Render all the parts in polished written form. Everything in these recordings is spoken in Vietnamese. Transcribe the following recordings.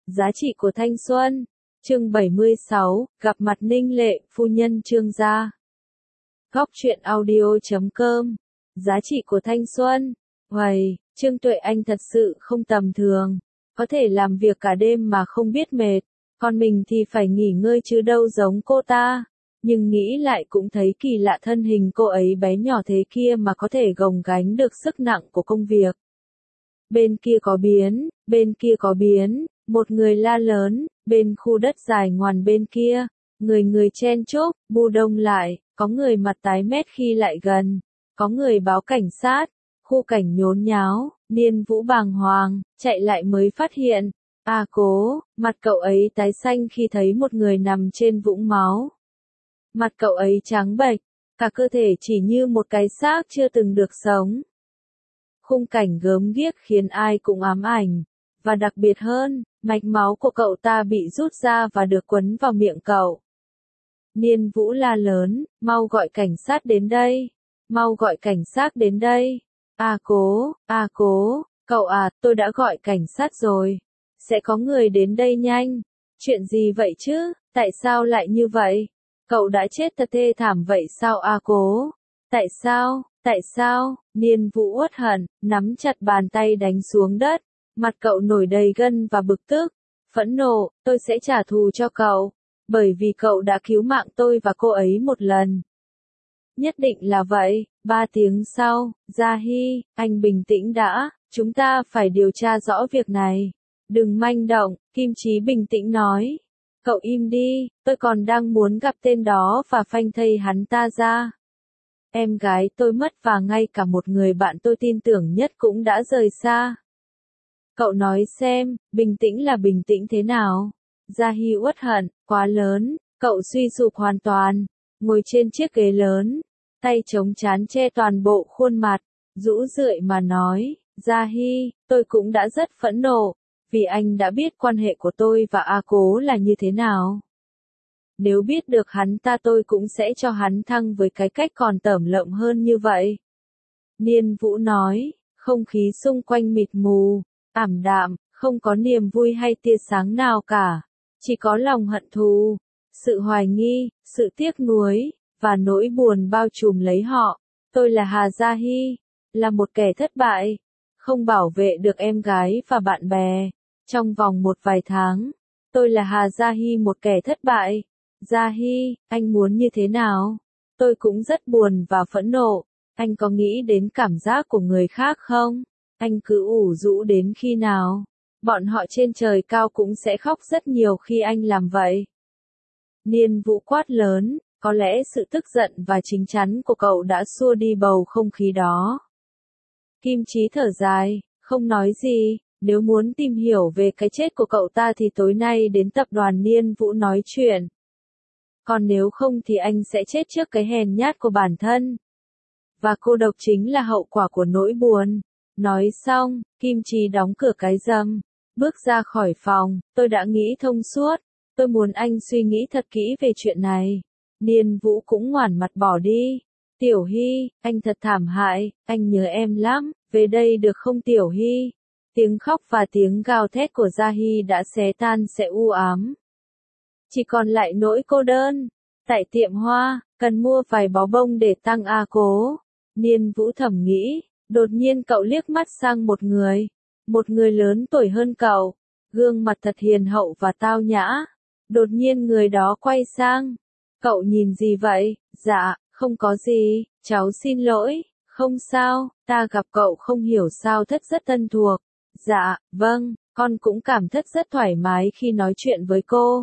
Giá trị của thanh xuân. Chương 76, gặp mặt Ninh Lệ, phu nhân Trương gia. Góc truyện audio.com. Giá trị của thanh xuân. Uầy, Trương Tuệ Anh thật sự không tầm thường. Có thể làm việc cả đêm mà không biết mệt. Còn mình thì phải nghỉ ngơi chứ đâu giống cô ta. Nhưng nghĩ lại cũng thấy kỳ lạ, thân hình cô ấy bé nhỏ thế kia mà có thể gồng gánh được sức nặng của công việc. Bên kia có biến, bên kia có biến, một người la lớn, bên khu đất dài ngoằn bên kia, người chen chúc, bu đông lại, có người mặt tái mét khi lại gần, có người báo cảnh sát, khu cảnh nhốn nháo, Niên Vũ bàng hoàng, chạy lại mới phát hiện, Cố, mặt cậu ấy tái xanh khi thấy một người nằm trên vũng máu. Mặt cậu ấy trắng bệch, cả cơ thể chỉ như một cái xác chưa từng được sống. Khung cảnh gớm ghiếc khiến ai cũng ám ảnh, và đặc biệt hơn, mạch máu của cậu ta bị rút ra và được quấn vào miệng cậu. Niên Vũ la lớn, mau gọi cảnh sát đến đây, mau gọi cảnh sát đến đây. Cố, cậu tôi đã gọi cảnh sát rồi, sẽ có người đến đây nhanh. Chuyện gì vậy chứ, tại sao lại như vậy? Cậu đã chết thật thê thảm vậy sao Cố? Tại sao? Niên Vũ uất hận, nắm chặt bàn tay đánh xuống đất, mặt cậu nổi đầy gân và bực tức, phẫn nộ, tôi sẽ trả thù cho cậu, bởi vì cậu đã cứu mạng tôi và cô ấy một lần. Nhất định là vậy. 3 tiếng sau, Gia Hy, anh bình tĩnh đã, chúng ta phải điều tra rõ việc này. Đừng manh động, Kim Chí bình tĩnh nói. Cậu im đi, tôi còn đang muốn gặp tên đó và phanh thây hắn ta ra. Em gái tôi mất và ngay cả một người bạn tôi tin tưởng nhất cũng đã rời xa. Cậu nói xem, bình tĩnh là bình tĩnh thế nào? Gia Hy uất hận, quá lớn, cậu suy sụp hoàn toàn, ngồi trên chiếc ghế lớn, tay chống trán che toàn bộ khuôn mặt, rũ rượi mà nói, Gia Hy, tôi cũng đã rất phẫn nộ, vì anh đã biết quan hệ của tôi và Cố là như thế nào. Nếu biết được hắn ta tôi cũng sẽ cho hắn thăng với cái cách còn tởm lợm hơn như vậy. Niên Vũ nói, không khí xung quanh mịt mù, ảm đạm, không có niềm vui hay tia sáng nào cả, chỉ có lòng hận thù, sự hoài nghi, sự tiếc nuối, và nỗi buồn bao trùm lấy họ. Tôi là Hà Gia Hy, là một kẻ thất bại, không bảo vệ được em gái và bạn bè. Trong vòng một vài tháng, tôi là Hà Gia Hy, một kẻ thất bại. Gia Hy, anh muốn như thế nào? Tôi cũng rất buồn và phẫn nộ. Anh có nghĩ đến cảm giác của người khác không? Anh cứ ủ rũ đến khi nào? Bọn họ trên trời cao cũng sẽ khóc rất nhiều khi anh làm vậy. Niên Vũ quát lớn, có lẽ sự tức giận và chín chắn của cậu đã xua đi bầu không khí đó. Kim Chí thở dài, không nói gì. Nếu muốn tìm hiểu về cái chết của cậu ta thì tối nay đến tập đoàn Niên Vũ nói chuyện. Còn nếu không thì anh sẽ chết trước cái hèn nhát của bản thân. Và cô độc chính là hậu quả của nỗi buồn. Nói xong, Kim Chí đóng cửa cái rầm, bước ra khỏi phòng, tôi đã nghĩ thông suốt. Tôi muốn anh suy nghĩ thật kỹ về chuyện này. Niên Vũ cũng ngoản mặt bỏ đi. Tiểu Hy, anh thật thảm hại, anh nhớ em lắm, về đây được không Tiểu Hy? Tiếng khóc và tiếng gào thét của Gia Hy đã xé tan sẽ u ám. Chỉ còn lại nỗi cô đơn. Tại tiệm hoa, cần mua vài bó bông để tăng Cố. Niên Vũ thầm nghĩ, đột nhiên cậu liếc mắt sang một người lớn tuổi hơn cậu, gương mặt thật hiền hậu và tao nhã. Đột nhiên người đó quay sang, cậu nhìn gì vậy? Dạ, không có gì, cháu xin lỗi, không sao, ta gặp cậu không hiểu sao thất rất thân thuộc. Dạ, vâng, con cũng cảm thất rất thoải mái khi nói chuyện với cô.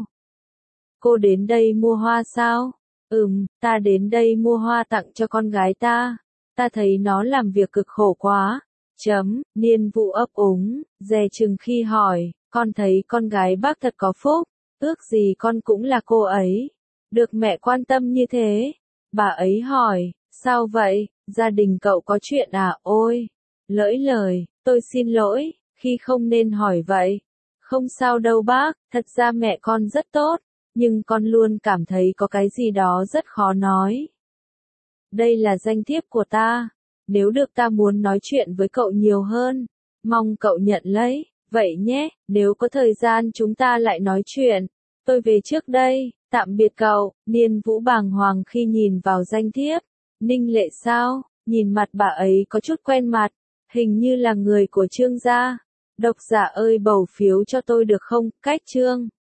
Cô đến đây mua hoa sao? Ta đến đây mua hoa tặng cho con gái ta. Ta thấy nó làm việc cực khổ quá. Niên Vũ ấp úng, dè chừng khi hỏi, con thấy con gái bác thật có phúc, ước gì con cũng là cô ấy. Được mẹ quan tâm như thế. Bà ấy hỏi, sao vậy, gia đình cậu có chuyện Ôi, lỡ lời, tôi xin lỗi, khi không nên hỏi vậy. Không sao đâu bác, thật ra mẹ con rất tốt, nhưng con luôn cảm thấy có cái gì đó rất khó nói. Đây là danh thiếp của ta, nếu được ta muốn nói chuyện với cậu nhiều hơn, mong cậu nhận lấy. Vậy nhé, nếu có thời gian chúng ta lại nói chuyện. Tôi về trước đây, tạm biệt cậu. Niên Vũ bàng hoàng khi nhìn vào danh thiếp. Ninh Lệ sao? Nhìn mặt bà ấy có chút quen mặt, hình như là người của Trương gia. Độc giả ơi bầu phiếu cho tôi được không? Cách Trương